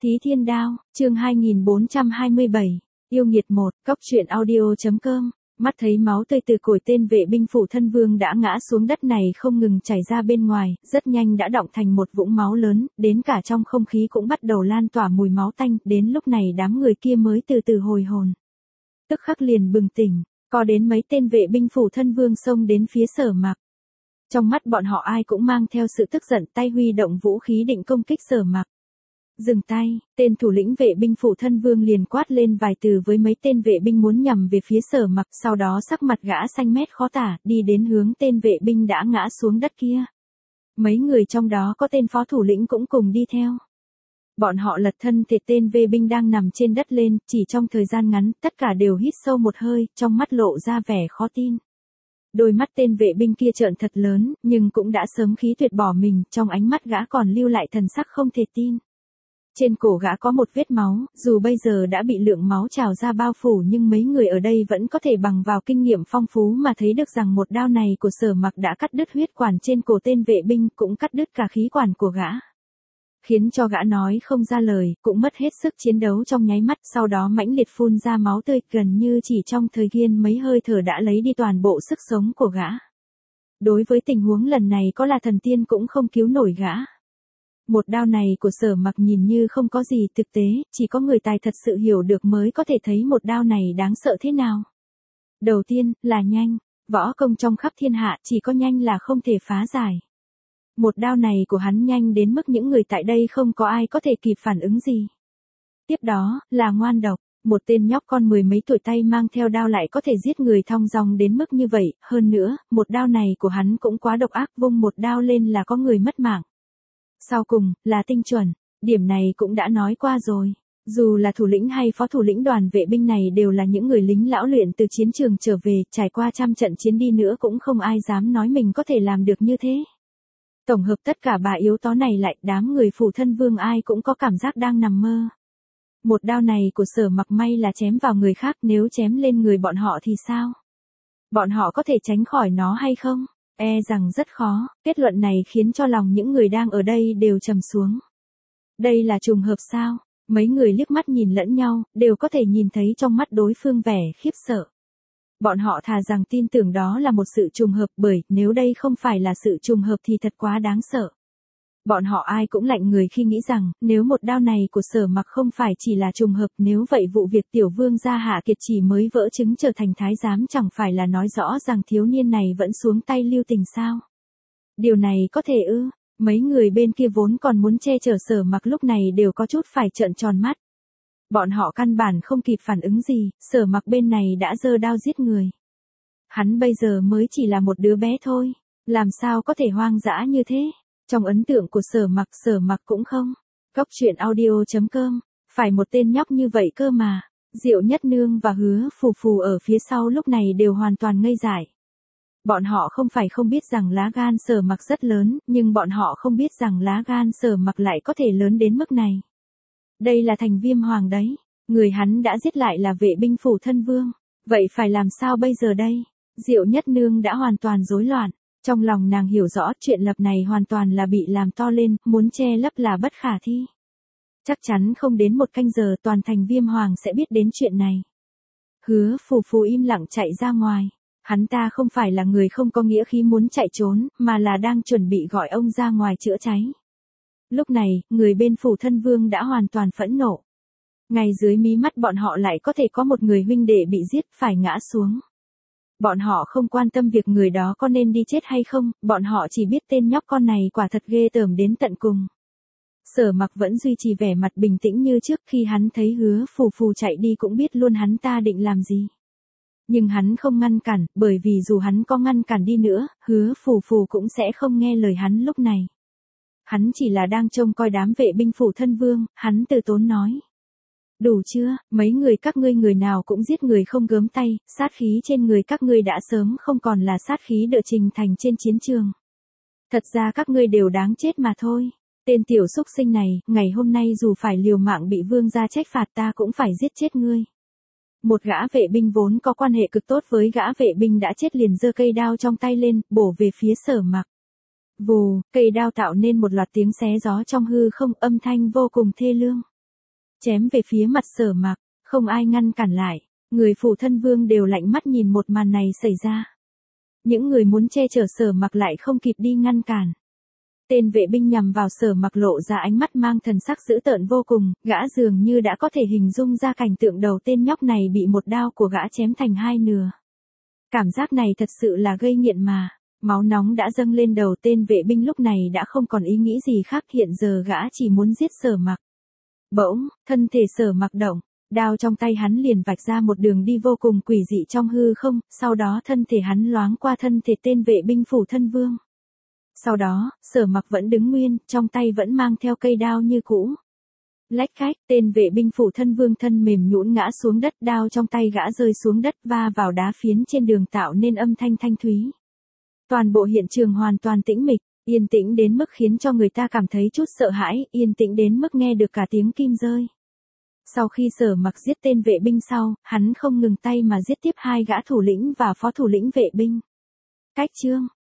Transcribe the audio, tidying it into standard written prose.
Tí Thiên Đao, chương 2427, yêu nghiệt 1, cóc truyện audio.com, mắt thấy máu tươi từ cổi tên vệ binh phủ thân vương đã ngã xuống đất này không ngừng chảy ra bên ngoài, rất nhanh đã đọng thành một vũng máu lớn, đến cả trong không khí cũng bắt đầu lan tỏa mùi máu tanh, đến lúc này đám người kia mới từ từ hồi hồn. Tức khắc liền bừng tỉnh, có đến mấy tên vệ binh phủ thân vương xông đến phía Sở Mặc. Trong mắt bọn họ ai cũng mang theo sự tức giận, tay huy động vũ khí định công kích Sở Mặc. Dừng tay, tên thủ lĩnh vệ binh phủ thân vương liền quát lên vài từ với mấy tên vệ binh muốn nhằm về phía Sở Mặc, sau đó sắc mặt gã xanh mét khó tả, đi đến hướng tên vệ binh đã ngã xuống đất kia. Mấy người trong đó có tên phó thủ lĩnh cũng cùng đi theo. Bọn họ lật thân thể tên vệ binh đang nằm trên đất lên, chỉ trong thời gian ngắn, tất cả đều hít sâu một hơi, trong mắt lộ ra vẻ khó tin. Đôi mắt tên vệ binh kia trợn thật lớn, nhưng cũng đã sớm khí tuyệt bỏ mình, trong ánh mắt gã còn lưu lại thần sắc không thể tin. Trên cổ gã có một vết máu, dù bây giờ đã bị lượng máu trào ra bao phủ nhưng mấy người ở đây vẫn có thể bằng vào kinh nghiệm phong phú mà thấy được rằng một đao này của Sở Mặc đã cắt đứt huyết quản trên cổ tên vệ binh, cũng cắt đứt cả khí quản của gã. Khiến cho gã nói không ra lời, cũng mất hết sức chiến đấu trong nháy mắt, sau đó mãnh liệt phun ra máu tươi, gần như chỉ trong thời gian mấy hơi thở đã lấy đi toàn bộ sức sống của gã. Đối với tình huống lần này có là thần tiên cũng không cứu nổi gã. Một đao này của Sở Mặc nhìn như không có gì, thực tế, chỉ có người tài thật sự hiểu được mới có thể thấy một đao này đáng sợ thế nào. Đầu tiên, là nhanh, võ công trong khắp thiên hạ chỉ có nhanh là không thể phá giải. Một đao này của hắn nhanh đến mức những người tại đây không có ai có thể kịp phản ứng gì. Tiếp đó, là ngoan độc, một tên nhóc con mười mấy tuổi tay mang theo đao lại có thể giết người thong dong đến mức như vậy, hơn nữa, một đao này của hắn cũng quá độc ác, vung một đao lên là có người mất mạng. Sau cùng, là tinh chuẩn, điểm này cũng đã nói qua rồi. Dù là thủ lĩnh hay phó thủ lĩnh đoàn vệ binh này đều là những người lính lão luyện từ chiến trường trở về, trải qua trăm trận chiến đi nữa cũng không ai dám nói mình có thể làm được như thế. Tổng hợp tất cả ba yếu tố này lại, đám người phủ thân vương ai cũng có cảm giác đang nằm mơ. Một đao này của Sở Mặc may là chém vào người khác, nếu chém lên người bọn họ thì sao? Bọn họ có thể tránh khỏi nó hay không? E rằng rất khó, kết luận này khiến cho lòng những người đang ở đây đều trầm xuống. Đây là trùng hợp sao? Mấy người liếc mắt nhìn lẫn nhau, đều có thể nhìn thấy trong mắt đối phương vẻ khiếp sợ. Bọn họ thà rằng tin tưởng đó là một sự trùng hợp, bởi nếu đây không phải là sự trùng hợp thì thật quá đáng sợ. Bọn họ ai cũng lạnh người khi nghĩ rằng, nếu một đao này của Sở Mặc không phải chỉ là trùng hợp, nếu vậy vụ việc tiểu vương gia Hạ Kiệt chỉ mới vỡ trứng trở thành thái giám chẳng phải là nói rõ rằng thiếu niên này vẫn xuống tay lưu tình sao? Điều này có thể ư? Mấy người bên kia vốn còn muốn che chở Sở Mặc lúc này đều có chút phải trợn tròn mắt. Bọn họ căn bản không kịp phản ứng gì, Sở Mặc bên này đã giơ đao giết người. Hắn bây giờ mới chỉ là một đứa bé thôi, làm sao có thể hoang dã như thế? Trong ấn tượng của Sở Mặc cũng không. Cóc truyện audio.com, phải một tên nhóc như vậy cơ mà. Diệu Nhất Nương và Hứa Phù Phù ở phía sau lúc này đều hoàn toàn ngây dại. Bọn họ không phải không biết rằng lá gan Sở Mặc rất lớn, nhưng bọn họ không biết rằng lá gan Sở Mặc lại có thể lớn đến mức này. Đây là Thành Viêm Hoàng đấy, người hắn đã giết lại là vệ binh phủ thân vương. Vậy phải làm sao bây giờ đây? Diệu Nhất Nương đã hoàn toàn rối loạn. Trong lòng nàng hiểu rõ chuyện lập này hoàn toàn là bị làm to lên, muốn che lấp là bất khả thi. Chắc chắn không đến một canh giờ toàn Thành Viêm Hoàng sẽ biết đến chuyện này. Hứa Phù Phù im lặng chạy ra ngoài. Hắn ta không phải là người không có nghĩa khí muốn chạy trốn, mà là đang chuẩn bị gọi ông ra ngoài chữa cháy. Lúc này, người bên phủ thân vương đã hoàn toàn phẫn nộ. Ngay dưới mí mắt bọn họ lại có thể có một người huynh đệ bị giết phải ngã xuống. Bọn họ không quan tâm việc người đó có nên đi chết hay không, bọn họ chỉ biết tên nhóc con này quả thật ghê tởm đến tận cùng. Sở Mặc vẫn duy trì vẻ mặt bình tĩnh như trước, khi hắn thấy Hứa Phù Phù chạy đi cũng biết luôn hắn ta định làm gì. Nhưng hắn không ngăn cản, bởi vì dù hắn có ngăn cản đi nữa, Hứa Phù Phù cũng sẽ không nghe lời hắn lúc này. Hắn chỉ là đang trông coi đám vệ binh phủ thân vương, hắn từ tốn nói. Đủ chưa, mấy người các ngươi người nào cũng giết người không gớm tay, sát khí trên người các ngươi đã sớm không còn là sát khí đợi trình thành trên chiến trường. Thật ra các ngươi đều đáng chết mà thôi. Tên tiểu xúc sinh này, ngày hôm nay dù phải liều mạng bị vương gia trách phạt ta cũng phải giết chết ngươi. Một gã vệ binh vốn có quan hệ cực tốt với gã vệ binh đã chết liền giơ cây đao trong tay lên, bổ về phía Sở Mặc. Vù, cây đao tạo nên một loạt tiếng xé gió trong hư không, âm thanh vô cùng thê lương. chém về phía mặt Sở Mặc, không ai ngăn cản lại. Người phủ thân vương đều lạnh mắt nhìn một màn này xảy ra. Những người muốn che chở Sở Mặc lại không kịp đi ngăn cản. Tên vệ binh nhằm vào Sở Mặc lộ ra ánh mắt mang thần sắc dữ tợn vô cùng, gã dường như đã có thể hình dung ra cảnh tượng đầu tên nhóc này bị một đao của gã chém thành hai nửa. Cảm giác này thật sự là gây nghiện mà. Máu nóng đã dâng lên đầu tên vệ binh lúc này đã không còn ý nghĩ gì khác, hiện giờ gã chỉ muốn giết Sở Mặc. Bỗng, thân thể Sở Mặc động, đao trong tay hắn liền vạch ra một đường đi vô cùng quỷ dị trong hư không, sau đó thân thể hắn loáng qua thân thể tên vệ binh phủ thân vương. Sau đó, Sở Mặc vẫn đứng nguyên, trong tay vẫn mang theo cây đao như cũ. Lách cách, tên vệ binh phủ thân vương thân mềm nhũn ngã xuống đất, đao trong tay gã rơi xuống đất va vào đá phiến trên đường tạo nên âm thanh thanh thúy. Toàn bộ hiện trường hoàn toàn tĩnh mịch, yên tĩnh đến mức khiến cho người ta cảm thấy chút sợ hãi, yên tĩnh đến mức nghe được cả tiếng kim rơi. Sau khi Sở Mặc giết tên vệ binh sau, hắn không ngừng tay mà giết tiếp hai gã thủ lĩnh và phó thủ lĩnh vệ binh. Cách chương